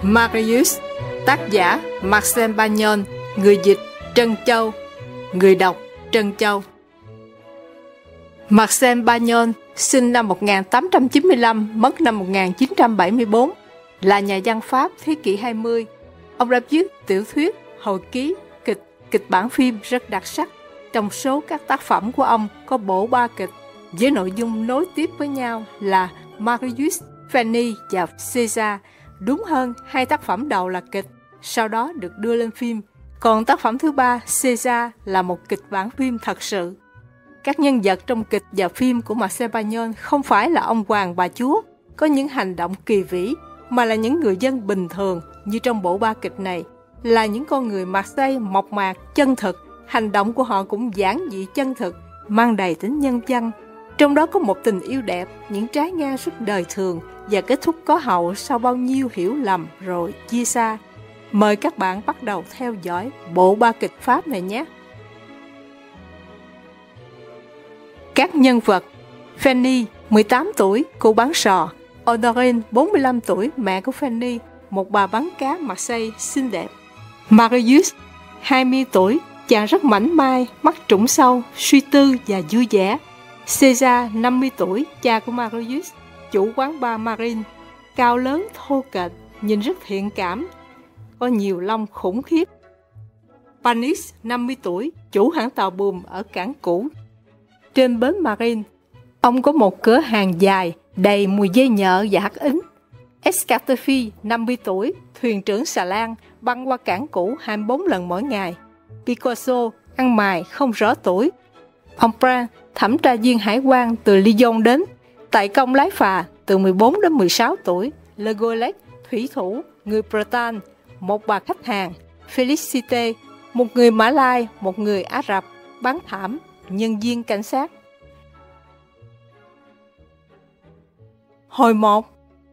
Marius, tác giả Marcel Bagnon, người dịch Trân Châu, người đọc Trân Châu. Marcel Bagnon sinh năm 1895, mất năm 1974, là nhà văn Pháp thế kỷ 20. Ông đã viết tiểu thuyết, hồi ký, kịch bản phim rất đặc sắc. Trong số các tác phẩm của ông có bộ 3 kịch với nội dung nối tiếp với nhau là Marius, Fanny và Caesar. Đúng hơn, 2 tác phẩm đầu là kịch, sau đó được đưa lên phim. Còn tác phẩm thứ 3, Caesar, là một kịch bản phim thật sự. Các nhân vật trong kịch và phim của Marcel Bagnon không phải là ông hoàng bà chúa, có những hành động kỳ vĩ, mà là những người dân bình thường như trong bộ 3 kịch này, là những con người Marseille mộc mạc, chân thực. Hành động của họ cũng giản dị chân thực, mang đầy tính nhân văn. Trong đó có một tình yêu đẹp, những trái ngang rất đời thường và kết thúc có hậu sau bao nhiêu hiểu lầm rồi chia xa. Mời các bạn bắt đầu theo dõi bộ 3 kịch Pháp này nhé. Các nhân vật: Fanny, 18 tuổi, cô bán sò. Honorine, 45 tuổi, mẹ của Fanny, một bà bán cá Marseille xinh đẹp. Marius, 20 tuổi, chàng rất mảnh mai, mắt trũng sâu, suy tư và vui vẻ. Caesar, 50 tuổi, cha của Marius, chủ quán bar Marine, cao lớn, thô kệch, nhìn rất thiện cảm, có nhiều lông khủng khiếp. Panis, 50 tuổi, chủ hãng tàu buồm ở cảng cũ trên bến Marine. Ông có một cửa hàng dài, đầy mùi dây nhợ và hắc ính. Escateffi, 50 tuổi, thuyền trưởng xà lan, băng qua cảng cũ 24 lần mỗi ngày. Picasso, ăn mày, không rõ tuổi. Emprunt, thẩm tra viên hải quan từ Lyon đến. Tại công lái phà, từ 14 đến 16 tuổi. Le Goulet, thủy thủ, người Bretagne, một bà khách hàng. Félicité, một người Mã Lai, một người Ả Rập, bán thảm, nhân viên cảnh sát. Hồi 1.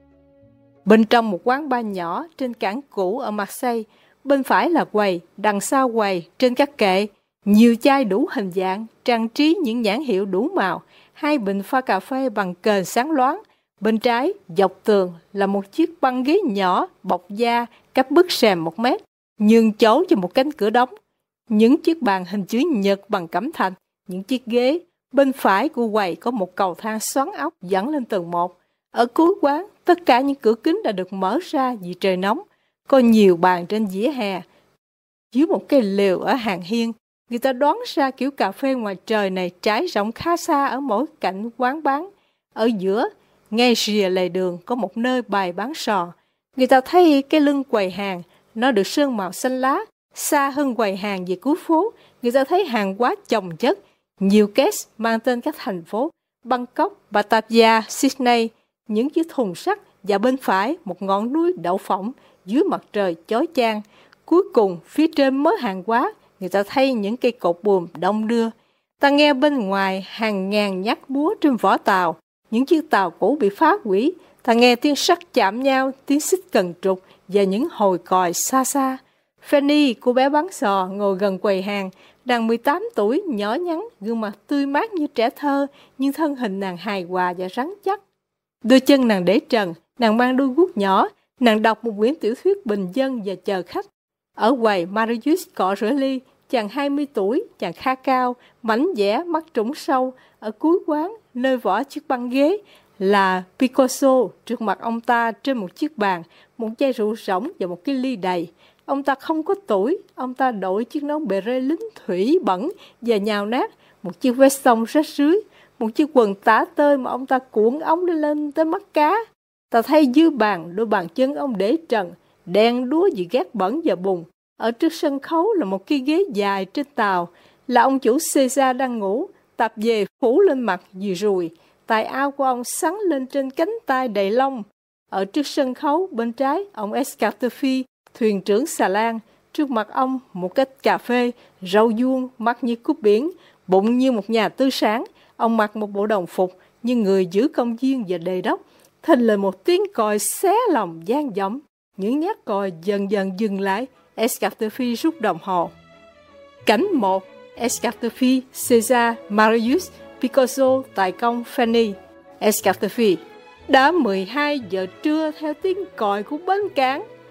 Bên trong một quán bar nhỏ trên cảng cũ ở Marseille, bên phải là quầy, đằng sau quầy, trên các kệ, nhiều chai đủ hình dạng, trang trí những nhãn hiệu đủ màu, 2 bình pha cà phê bằng kềnh sáng loáng. Bên trái, dọc tường là một chiếc băng ghế nhỏ, bọc da, cách bức rèm 1 mét, nhường chỗ cho một cánh cửa đóng. Những chiếc bàn hình chữ nhật bằng cẩm thạch, những chiếc ghế. Bên phải của quầy có một cầu thang xoắn ốc dẫn lên tầng 1. Ở cuối quán, tất cả những cửa kính đã được mở ra vì trời nóng. Có nhiều bàn trên vỉa hè. Dưới một cây lều ở hàng hiên, người ta đoán ra kiểu cà phê ngoài trời này trải rộng khá xa ở mỗi cạnh quán bán. Ở giữa, ngay rìa lề đường có một nơi bày bán sò. Người ta thấy cái lưng quầy hàng, nó được sơn màu xanh lá. Xa hơn quầy hàng về cuối phố, người ta thấy hàng hóa chồng chất. Nhiều case mang tên các thành phố Bangkok, Batavia, Sydney, những chiếc thùng sắt, và bên phải một ngọn núi đậu phộng dưới mặt trời chói chang. Cuối cùng, phía trên mớ hàng hóa, người ta thấy những cây cột buồm đông đưa. Ta nghe bên ngoài hàng ngàn nhát búa trên vỏ tàu, những chiếc tàu cũ bị phá hủy. Ta nghe tiếng sắt chạm nhau, tiếng xích cần trục và những hồi còi xa xa. Fanny, cô bé bán sò, ngồi gần quầy hàng. Nàng 18 tuổi, nhỏ nhắn, gương mặt tươi mát như trẻ thơ, nhưng thân hình nàng hài hòa và rắn chắc. Đôi chân nàng để trần, nàng mang đôi guốc nhỏ, nàng đọc một quyển tiểu thuyết bình dân và chờ khách. Ở quầy, Marius cọ rửa ly, chàng 20 tuổi, chàng khá cao, mảnh dẻ, mắt trũng sâu. Ở cuối quán, nơi vỏ chiếc băng ghế, là Picasso. Trước mặt ông ta trên một chiếc bàn, một chai rượu rỗng và một cái ly đầy. Ông ta không có tuổi, ông ta đội chiếc nón beret lính thủy bẩn và nhào nát, một chiếc vest sông rách rưới, một chiếc quần tả tơi mà ông ta cuộn ống lên tới mắt cá. Ta thấy dưới bàn, đôi bàn chân ông để trần, đen đúa vì ghét bẩn và bùn. Ở trước sân khấu là một cái ghế dài trên tàu, là ông chủ Caesar đang ngủ, tạp dề phủ lên mặt vì ruồi. Tài áo của ông sắn lên trên cánh tay đầy lông. Ở trước sân khấu bên trái, ông Escateffi, thuyền trưởng xà lan. Trước mặt ông một cách cà phê, râu vuông, mắt như cúp biển, bụng như một nhà tư sản. Ông mặc một bộ đồng phục như người giữ công viên và đề đốc. Thình lình một tiếng còi xé lòng vang vọng. Những nhát còi dần dần dừng lại. Escateffi rút đồng hồ. Cảnh 1. Escateffi, Caesar, Marius, Picasso, tài công Fanny. Escateffi. Đã 12 giờ trưa theo tiếng còi của bến cảng.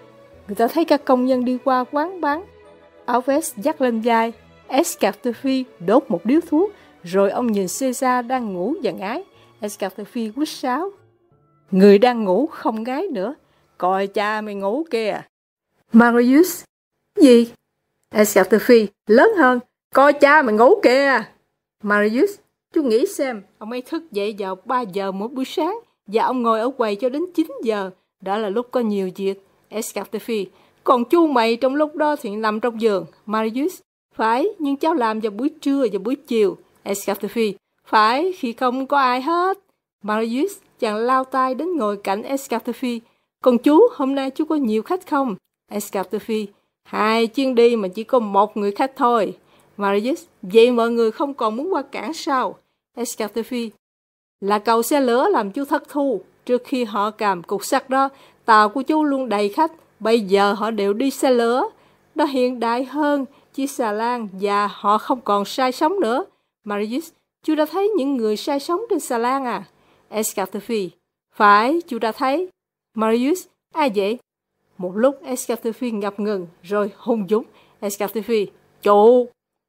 Người ta thấy các công nhân đi qua quán bán áo vest dắt lên vai. Escaftefi đốt một điếu thuốc, rồi ông nhìn Caesar đang ngủ và ngái. Escaftefi quýt sáo. Người đang ngủ không ngái nữa. Coi cha mày ngủ kìa. Marius. Gì? Escaftefi lớn hơn. Coi cha mày ngủ kìa. Marius. Chú nghĩ xem, ông ấy thức dậy vào 3 giờ mỗi buổi sáng và ông ngồi ở quầy cho đến 9 giờ. Đó là lúc có nhiều việc. Escaftefi. Còn chú mày trong lúc đó thì nằm trong giường. Marius. Phải, nhưng cháu làm vào buổi trưa và buổi chiều. Escaftefi. Phải, khi không có ai hết. Marius. Chàng lao tay đến ngồi cạnh Escaftefi. Còn chú, hôm nay chú có nhiều khách không? Escaftefi. 2 chuyến đi mà chỉ có 1 người khách thôi. Marius. Vậy mọi người không còn muốn qua cảng sao? Escaftefi. Là cầu xe lửa làm chú thất thu. Trước khi họ cầm cục sắt đó, tàu của chú luôn đầy khách. Bây giờ họ đều đi xe lửa. Nó hiện đại hơn chiếc xà lan và họ không còn sai sóng nữa. Marius. Chú đã thấy những người sai sóng trên xà lan à? Escaftefi. Phải, chú đã thấy. Marius. Ai vậy? Một lúc Escaftefi ngập ngừng rồi hung dũng. Escaftefi. Chủ.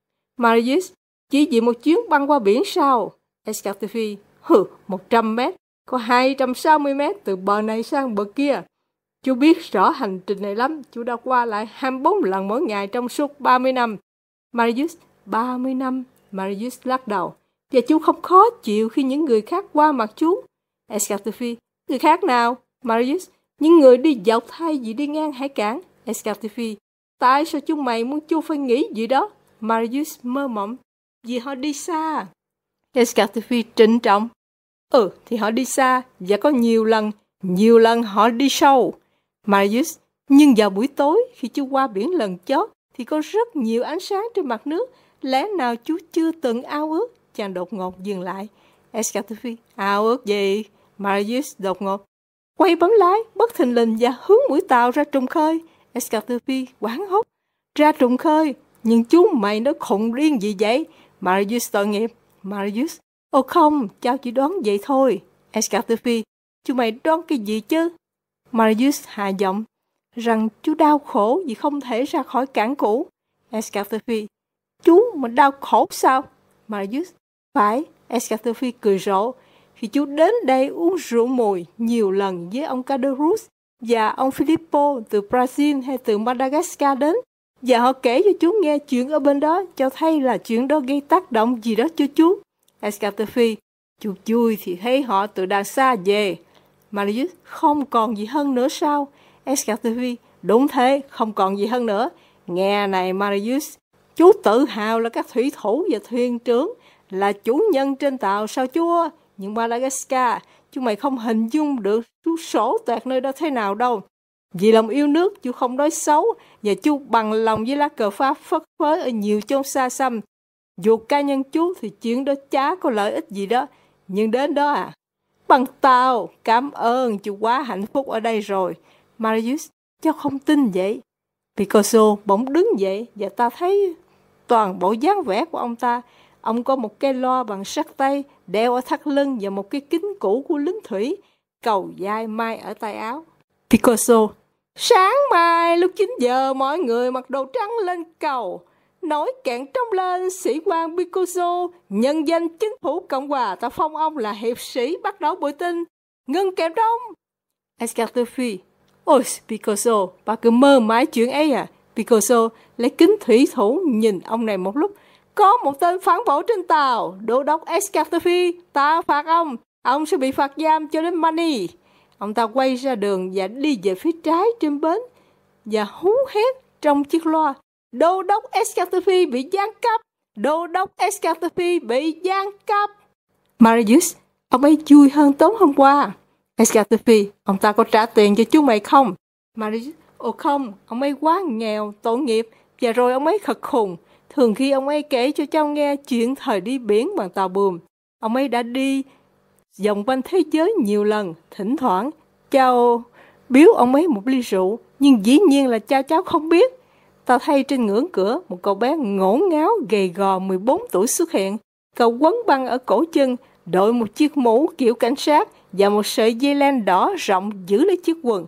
Marius. Chỉ vì một chuyến băng qua biển sao? Escaftefi. 100 mét. Có 260 mét từ bờ này sang bờ kia. Chú biết rõ hành trình này lắm. Chú đã qua lại 24 lần mỗi ngày trong suốt 30 năm. Marius. 30 năm. Marius lắc đầu. Và chú không khó chịu khi những người khác qua mặt chú. Escaftefi. Người khác nào? Marius. Những người đi dọc thay vì đi ngang hải cảng. Escaftefi. Tại sao chú mày muốn chú phải nghĩ gì đó? Marius mơ mộng. Vì họ đi xa. Escaftefi trịnh trọng. Thì họ đi xa và có nhiều lần họ đi sâu. Marius. Nhưng vào buổi tối khi chú qua biển lần chót thì có rất nhiều ánh sáng trên mặt nước. Lẽ nào chú chưa từng ao ước? Chàng đột ngột dừng lại. Escaftefi. Ao ước gì? Marius đột ngột quay bấm lái bất thình lình và hướng mũi tàu ra trùng khơi. Escaftefi hoảng hốt. Ra trùng khơi? Nhưng chú mày nó khùng điên gì vậy? Marius tội nghiệp. Marius. Ồ không, cháu chỉ đoán vậy thôi. Escaftefi. Chú mày đoán cái gì chứ? Marius hạ giọng. Rằng chú đau khổ vì không thể ra khỏi cảng cũ. Escaftefi. Chú mà đau khổ sao? Marius. Phải. Escaftefi cười rộ. Khi chú đến đây uống rượu mùi nhiều lần với ông Caderousse và ông Filippo từ Brazil hay từ Madagascar đến, và họ kể cho chú nghe chuyện ở bên đó, cho thấy là chuyện đó gây tác động gì đó cho chú. Escaftefi. Chú vui thì thấy họ từ đằng xa về. Marius. Không còn gì hơn nữa sao? Escaftefi. Đúng thế, không còn gì hơn nữa. Nghe này Marius, chú tự hào là các thủy thủ và thuyền trưởng, là chủ nhân trên tàu sao chúa? Nhưng Madagascar, chú mày không hình dung được chú sổ toẹt nơi đó thế nào đâu. Vì lòng yêu nước, chú không nói xấu, và chú bằng lòng với lá cờ Pháp phất phới ở nhiều chốn xa xăm. Dù cá nhân chú thì chuyện đó chả có lợi ích gì đó. Nhưng đến đó à? Bằng tao, cảm ơn, chú quá hạnh phúc ở đây rồi. Marius. Cháu không tin vậy. Picasso bỗng đứng dậy và ta thấy toàn bộ dáng vẻ của ông ta. Ông có một cây loa bằng sắt tay đeo ở thắt lưng và một cái kính cũ của lính thủy, cầu dai mai ở tay áo. Picasso. Sáng mai lúc 9 giờ mọi người mặc đồ trắng lên cầu. Nói cạn trống lên, sĩ quan Picasso, nhân danh chính phủ Cộng hòa ta phong ông là hiệp sĩ bắt đầu buổi tin. Ngưng kèm trống. Escaftefi. Ôi Picasso, bà cứ mơ mãi chuyện ấy à? Picasso lấy kính thủy thủ nhìn ông này một lúc. Có một tên phản bội trên tàu, đô đốc Escaftefi, ta phạt ông sẽ bị phạt giam cho đến Mani. Ông ta quay ra đường và đi về phía trái trên bến và hú hét trong chiếc loa. Đô đốc Escaftefi bị giáng cấp, đô đốc Escaftefi bị giáng cấp. Marius, ông ấy vui hơn tối hôm qua. Escaftefi, ông ta có trả tiền cho chú mày không? Marius, ồ không, ông ấy quá nghèo, tội nghiệp, và rồi ông ấy khật khùng. Thường khi ông ấy kể cho cháu nghe chuyện thời đi biển bằng tàu buồm. Ông ấy đã đi vòng quanh thế giới nhiều lần. Thỉnh thoảng cháu biếu ông ấy một ly rượu, nhưng dĩ nhiên là cháu không biết. Tao thấy trên ngưỡng cửa một cậu bé ngổn ngáo gầy gò 14 tuổi xuất hiện. Cậu quấn băng ở cổ chân, đội một chiếc mũ kiểu cảnh sát và một sợi dây len đỏ rộng giữ lấy chiếc quần.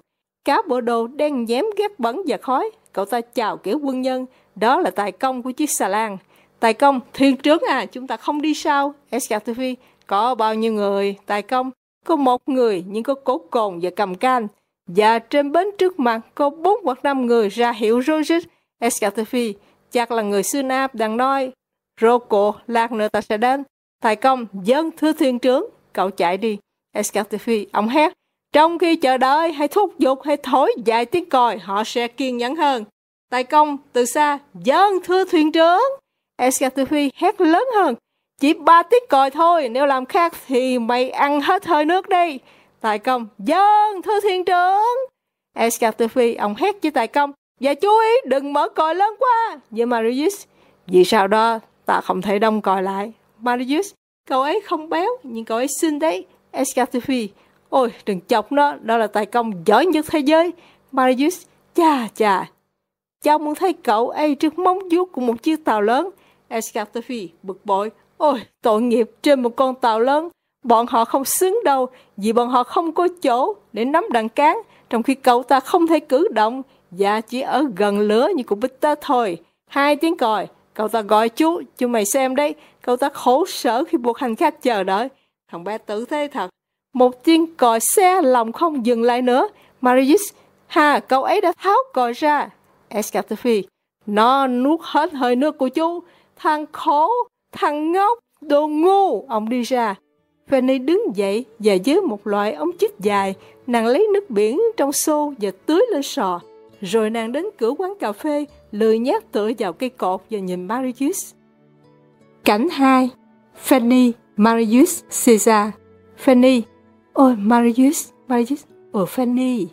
Cá bộ đồ đen nhém ghét bẩn và khói. Cậu ta chào kiểu quân nhân. Đó là tài công của chiếc xà lan. Tài công, thuyền trưởng à, chúng ta không đi sao? Escatophe, có bao nhiêu người? Tài công, có 1 người nhưng có cổ cồn và cầm can. Và trên bến trước mặt có 4 hoặc 5 người ra hiệu rối rít. Escatophe, chắc là người xưa Nạp đang nói. Rocco, lát nữa ta sẽ đến. Tài công, vâng thưa thuyền trưởng. Cậu chạy đi. Escatophe, ông hét. Trong khi chờ đợi, hãy thúc giục, hãy thổi vài tiếng còi, họ sẽ kiên nhẫn hơn. Tài công, từ xa, vâng thưa thuyền trưởng. Escatophe hét lớn hơn. Chỉ 3 tiếng còi thôi, nếu làm khác thì mày ăn hết hơi nước đi. Tài công, vâng thưa thuyền trưởng. Escatophe, ông hét với tài công. Và chú ý đừng mở còi lớn quá. Với Marius, vì sao đó ta không thể đông còi lại. Marius, cậu ấy không béo nhưng cậu ấy xinh đấy. Escatophe, ôi đừng chọc nó, đó là tài công giỏi nhất thế giới. Marius, chà, cháu muốn thấy cậu ấy trước móng vuốt của một chiếc tàu lớn. Escatophe bực bội, ôi tội nghiệp trên một con tàu lớn. Bọn họ không xứng đâu, vì bọn họ không có chỗ để nắm đạn cán, trong khi cậu ta không thể cử động và chỉ ở gần lửa như của Peter thôi. 2 tiếng còi, cậu ta gọi chú mày xem đấy, cậu ta khổ sở khi buộc hành khách chờ đợi. Thằng bé tử thế thật. 1 tiếng còi xe lòng không dừng lại nữa. Marius, cậu ấy đã tháo còi ra. Escatophe, nó nuốt hết hơi nước của chú. Thằng khổ, thằng ngốc, đồ ngu. Ông đi ra. Fanny đứng dậy và với một loại ống chích dài, nàng lấy nước biển trong xô và tưới lên sò. Rồi nàng đến cửa quán cà phê, lười nhác tựa vào cây cột và nhìn Marius. Cảnh 2. Fanny, Marius, Caesar. Fanny, ôi Marius, ồ Fanny,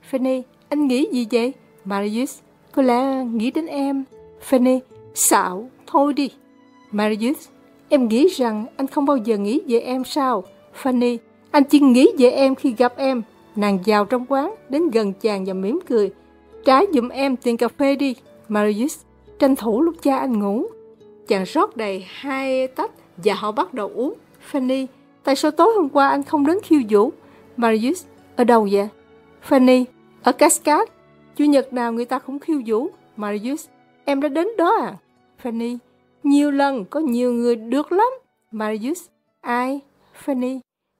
anh nghĩ gì vậy? Marius, có lẽ nghĩ đến em. Fanny, xạo, thôi đi. Marius, em nghĩ rằng anh không bao giờ nghĩ về em sao? Fanny, anh chỉ nghĩ về em khi gặp em. Nàng vào trong quán, đến gần chàng và mỉm cười. Trả giùm em tiền cà phê đi. Marius, tranh thủ lúc cha anh ngủ. Chàng rót đầy 2 tách và họ bắt đầu uống. Fanny, tại sao tối hôm qua anh không đến khiêu vũ? Marius, ở đâu vậy? Fanny, ở Cascade. Chủ nhật nào người ta cũng khiêu vũ. Marius, em đã đến đó à? Fanny, nhiều lần, có nhiều người được lắm. Marius, ai? Fanny,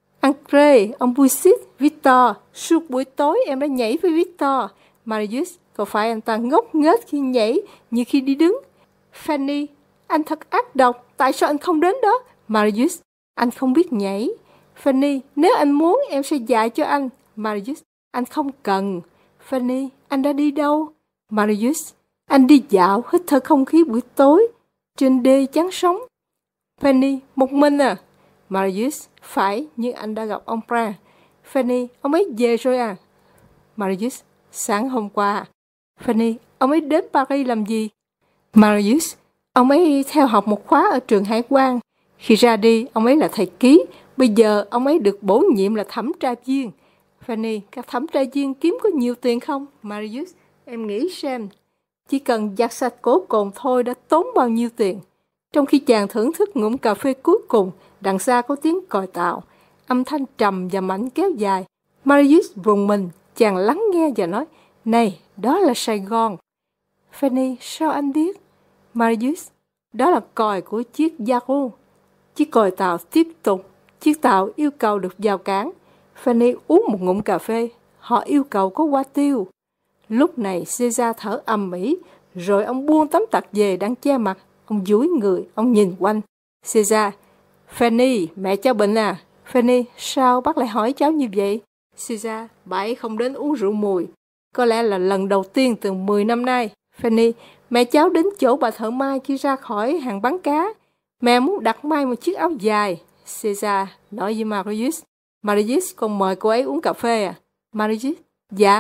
André, ông Busit, Victor. Suốt buổi tối em đã nhảy với Victor. Marius, có phải anh ta ngốc nghếch khi nhảy như khi đi đứng? Fanny, anh thật ác độc, tại sao anh không đến đó? Marius, anh không biết nhảy. Fanny, nếu anh muốn em sẽ dạy cho anh. Marius, anh không cần. Fanny, anh đã đi đâu? Marius, anh đi dạo, hít thở không khí buổi tối trên đê chắn sóng. Fanny, một mình à? Marius, phải, nhưng anh đã gặp ông Pra. Fanny, ông ấy về rồi à? Marius, sáng hôm qua. Fanny, ông ấy đến Paris làm gì? Marius, ông ấy theo học một khóa ở trường hải quan. Khi ra đi, ông ấy là thầy ký. Bây giờ, ông ấy được bổ nhiệm là thẩm tra viên. Fanny, các thẩm tra viên kiếm có nhiều tiền không? Marius, em nghĩ xem. Chỉ cần giặt sạch cổ cồn thôi đã tốn bao nhiêu tiền. Trong khi chàng thưởng thức ngụm cà phê cuối cùng, đằng xa có tiếng còi tàu. Âm thanh trầm và mạnh kéo dài. Marius rùng mình, chàng lắng nghe và nói, này, đó là Sài Gòn. Fanny, sao anh biết? Marius, đó là còi của chiếc Yahoo. Chiếc còi tàu tiếp tục. Chiếc tàu yêu cầu được vào cảng. Fanny uống một ngụm cà phê. Họ yêu cầu có hoa tiêu. Lúc này Caesar thở ầm ĩ, rồi ông buông tấm tặc về đang che mặt. Ông dúi người, ông nhìn quanh. Caesar, Fanny, mẹ cháu bệnh à? Fanny, sao bác lại hỏi cháu như vậy? Caesar, bà ấy không đến uống rượu mùi. Có lẽ là lần đầu tiên từ 10 năm nay. Fanny, mẹ cháu đến chỗ bà thợ may khi ra khỏi hàng bán cá. Mẹ muốn đặt may một chiếc áo dài. Caesar nói với Marius. Marius, con mời cô ấy uống cà phê à? Marius, dạ.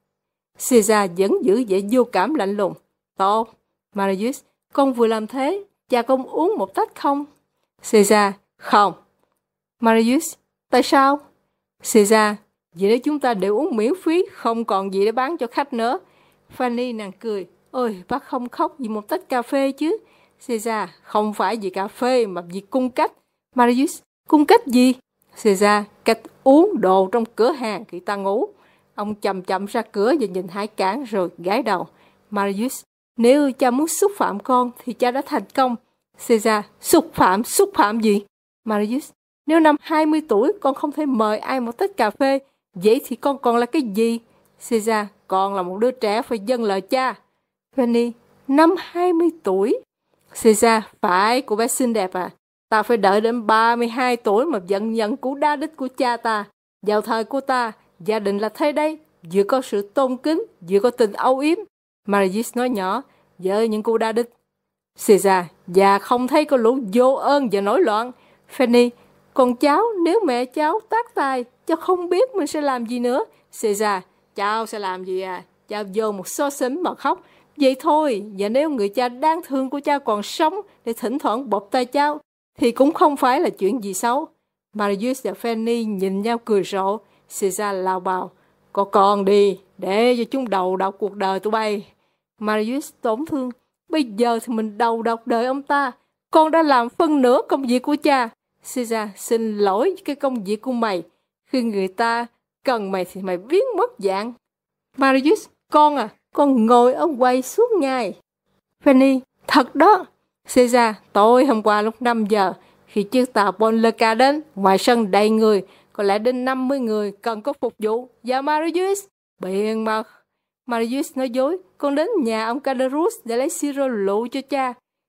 Caesar vẫn giữ vẻ vô cảm lạnh lùng. Tốt. Marius, con vừa làm thế. Cha con uống một tách không? Caesar, không. Marius, tại sao? Caesar, vì nếu chúng ta đều uống miễn phí, không còn gì để bán cho khách nữa. Fanny nàng cười. Ôi, bác không khóc vì một tách cà phê chứ. Caesar, không phải vì cà phê mà vì cung cách. Marius, cung cách gì? Caesar, cách uống đồ trong cửa hàng khi ta ngủ. Ông chậm chậm ra cửa và nhìn Hải Cảng rồi gãi đầu. Marius, nếu cha muốn xúc phạm con thì cha đã thành công. Caesar, xúc phạm gì? Marius, nếu năm 20 tuổi con không thể mời ai một tách cà phê, vậy thì con còn là cái gì? Caesar, con là một đứa trẻ phải dâng lời cha. Fanny, năm 20 tuổi? Caesar, phải, cô bé xinh đẹp à. Ta phải đợi đến 32 tuổi mà vẫn nhận cú đá đích của cha ta. Vào thời của ta, gia đình là thế đấy, vừa có sự tôn kính, vừa có tình âu yếm. Marius nói nhỏ, với những cú đá đích. Caesar, già không thấy có lũ vô ơn và nổi loạn. Fanny, còn cháu, nếu mẹ cháu tát tay, cháu không biết mình sẽ làm gì nữa. Caesar, cháu sẽ làm gì à? Cháu vô một xó xính mà khóc. Vậy thôi, và nếu người cha đáng thương của cháu còn sống để thỉnh thoảng bóp tay cháu, thì cũng không phải là chuyện gì xấu. Marius và Fanny nhìn nhau cười rộ. Caesar lao bào, có con đi, để cho chúng đầu độc cuộc đời tụi bay. Marius tổn thương, bây giờ thì mình đầu độc đời ông ta. Con đã làm phân nửa công việc của cha. Caesar, xin lỗi cái công việc của mày. Khi người ta cần mày thì mày biến mất dạng. Marius, con à, con ngồi ở quầy suốt ngày. Fanny, thật đó. Caesar, tối hôm qua lúc 5 giờ, khi chiếc tàu Polleca đến, ngoài sân đầy người, có lẽ đến 50 người cần có phục vụ. Và Marius, biện mật. Marius nói dối, con đến nhà ông Caderus để lấy siro lựu cho cha.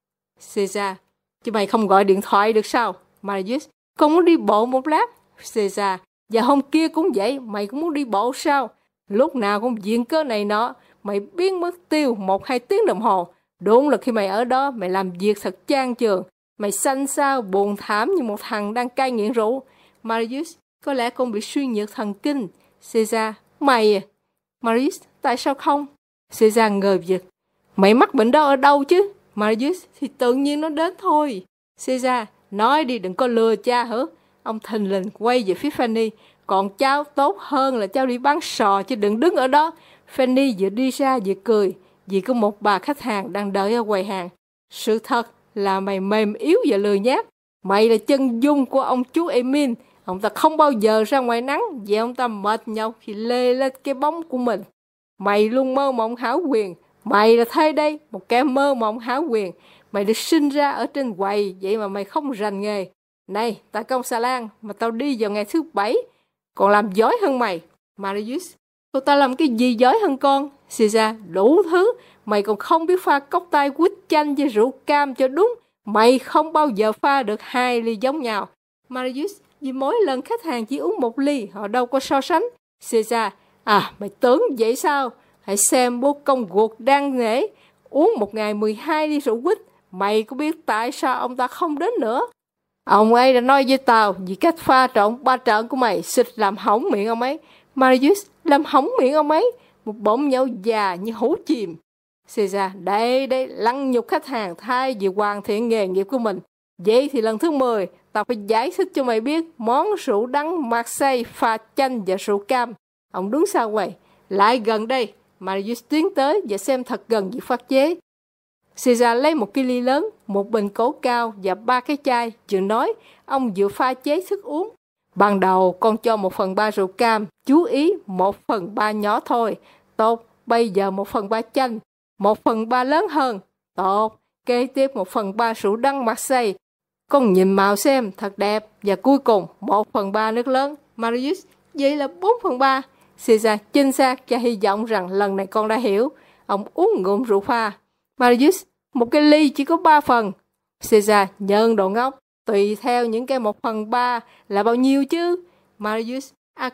Caesar, chứ mày không gọi điện thoại được sao? Marius, con muốn đi bộ một lát. Caesar, và hôm kia cũng vậy, mày cũng muốn đi bộ sao? Lúc nào cũng viện cớ này nọ, mày biến mất tiêu 1-2 tiếng đồng hồ. Đúng là khi mày ở đó, mày làm việc thật chán chường. Mày xanh xao, buồn thảm như một thằng đang cai nghiện rượu. Marius, có lẽ con bị suy nhược thần kinh. Caesar, mày à? Marius, tại sao không? Caesar ngờ vực. Mày mắc bệnh đó ở đâu chứ? Marius, thì tự nhiên nó đến thôi. Caesar, nói đi, đừng có lừa cha hả? Ông thình lình quay về phía Fanny. Còn cháu tốt hơn là cháu đi bán sò chứ đừng đứng ở đó. Fanny vừa đi ra vừa cười, vì có một bà khách hàng đang đợi ở quầy hàng. Sự thật là mày mềm yếu và lười nhác. Mày là chân dung của ông chú Emile. Ông ta không bao giờ ra ngoài nắng, vì ông ta mệt nhọc khi lê lên cái bóng của mình. Mày luôn mơ mộng hão quyền. Mày là thế đây, một kẻ mơ mộng hão quyền. Mày được sinh ra ở trên quầy, vậy mà mày không rành nghề. Này, tại công xà lan mà tao đi vào ngày thứ 7, còn làm giỏi hơn mày. Marius, cô ta làm cái gì giỏi hơn con? Caesar, đủ thứ. Mày còn không biết pha cốc tai quýt chanh với rượu cam cho đúng. Mày không bao giờ pha được 2 ly giống nhau. Marius, vì mỗi lần khách hàng chỉ uống 1 ly, họ đâu có so sánh. Caesar, mày tưởng vậy sao? Hãy xem bố công guộc đang nể, uống một ngày 12 ly rượu quýt. Mày có biết tại sao ông ta không đến nữa? Ông ấy đã nói với tao vì cách pha trộn 3 trợn của mày xịt làm hỏng miệng ông ấy. Marius, làm hỏng miệng ông ấy? Một bỗng nhậu già như hũ chìm. Caesar, đây, lăng nhục khách hàng thay vì hoàn thiện nghề nghiệp của mình. Vậy thì lần thứ 10, tao phải giải thích cho mày biết món rượu đắng Marseille pha chanh và rượu cam. Ông đứng sau quầy, lại gần đây. Marius tiến tới và xem thật gần việc pha chế. Caesar lấy một cái ly lớn, một bình cổ cao và 3 cái chai. Vừa nói, ông vừa pha chế thức uống. Ban đầu con cho 1/3 rượu cam, chú ý 1/3 nhỏ thôi. Tốt, bây giờ 1/3 chanh, 1/3 lớn hơn. Tốt, kế tiếp 1/3 rượu đắng Marseille. Con nhìn màu xem, thật đẹp. Và cuối cùng 1/3 nước lớn. Marius, vậy là 4/3. Caesar chính xác và hy vọng rằng lần này con đã hiểu. Ông uống ngụm rượu pha. Marius, một cái ly chỉ có 3 phần. Caesar, nhân đồ ngốc. Tùy theo những cái 1/3 là bao nhiêu chứ? Marius,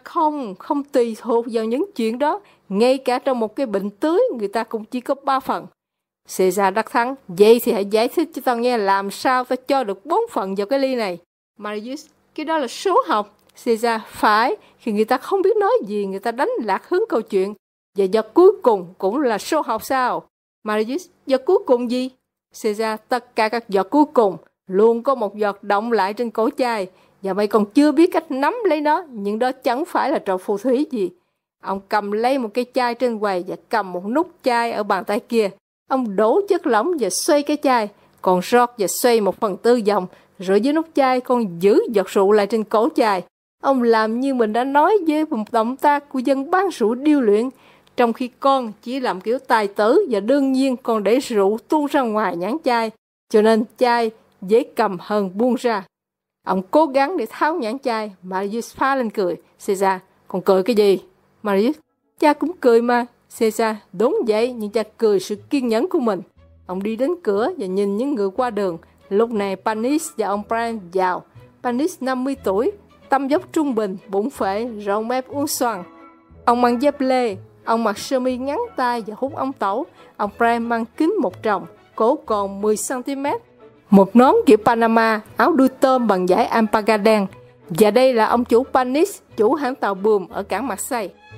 không tùy thuộc vào những chuyện đó. Ngay cả trong một cái bình tưới, người ta cũng chỉ có 3 phần. Caesar đắc thắng. Vậy thì hãy giải thích cho tao nghe làm sao tao cho được 4 phần vào cái ly này. Marius, cái đó là số học. Caesar, phải. Khi người ta không biết nói gì, người ta đánh lạc hướng câu chuyện. Và giọt cuối cùng cũng là số học sao? Marius, giọt cuối cùng gì? Caesar, tất cả các giọt cuối cùng luôn có một giọt động lại trên cổ chai. Và mày còn chưa biết cách nắm lấy nó, nhưng đó chẳng phải là trò phù thủy gì. Ông cầm lấy một cái chai trên quầy và cầm một nút chai ở bàn tay kia. Ông đổ chất lỏng và xoay cái chai, còn rót và xoay 1/4 vòng, rồi dưới nút chai con giữ giọt rượu lại trên cổ chai. Ông làm như mình đã nói với một động tác của dân bán rượu điêu luyện, trong khi con chỉ làm kiểu tài tử và đương nhiên còn để rượu tuôn ra ngoài nhãn chai, cho nên chai dễ cầm hơn buông ra. Ông cố gắng để tháo nhãn chai. Marius phá lên cười. Caesar, còn cười cái gì? Marius, cha cũng cười mà. Caesar, đúng vậy, nhưng cha cười sự kiên nhẫn của mình. Ông đi đến cửa và nhìn những người qua đường. Lúc này Panis và ông Brian vào. Panis 50 tuổi, tăm dốc trung bình, bụng phệ, râu mép uốn xoăn. Ông mang dép lê, ông mặc sơ mi ngắn tay và hút ống tẩu. Ông Brian mang kính một tròng, cổ còn 10 cm. Một nón kiểu Panama, áo đuôi tôm bằng vải alpaca đen. Và đây là ông chủ Panis, chủ hãng tàu buồm ở cảng Marseille.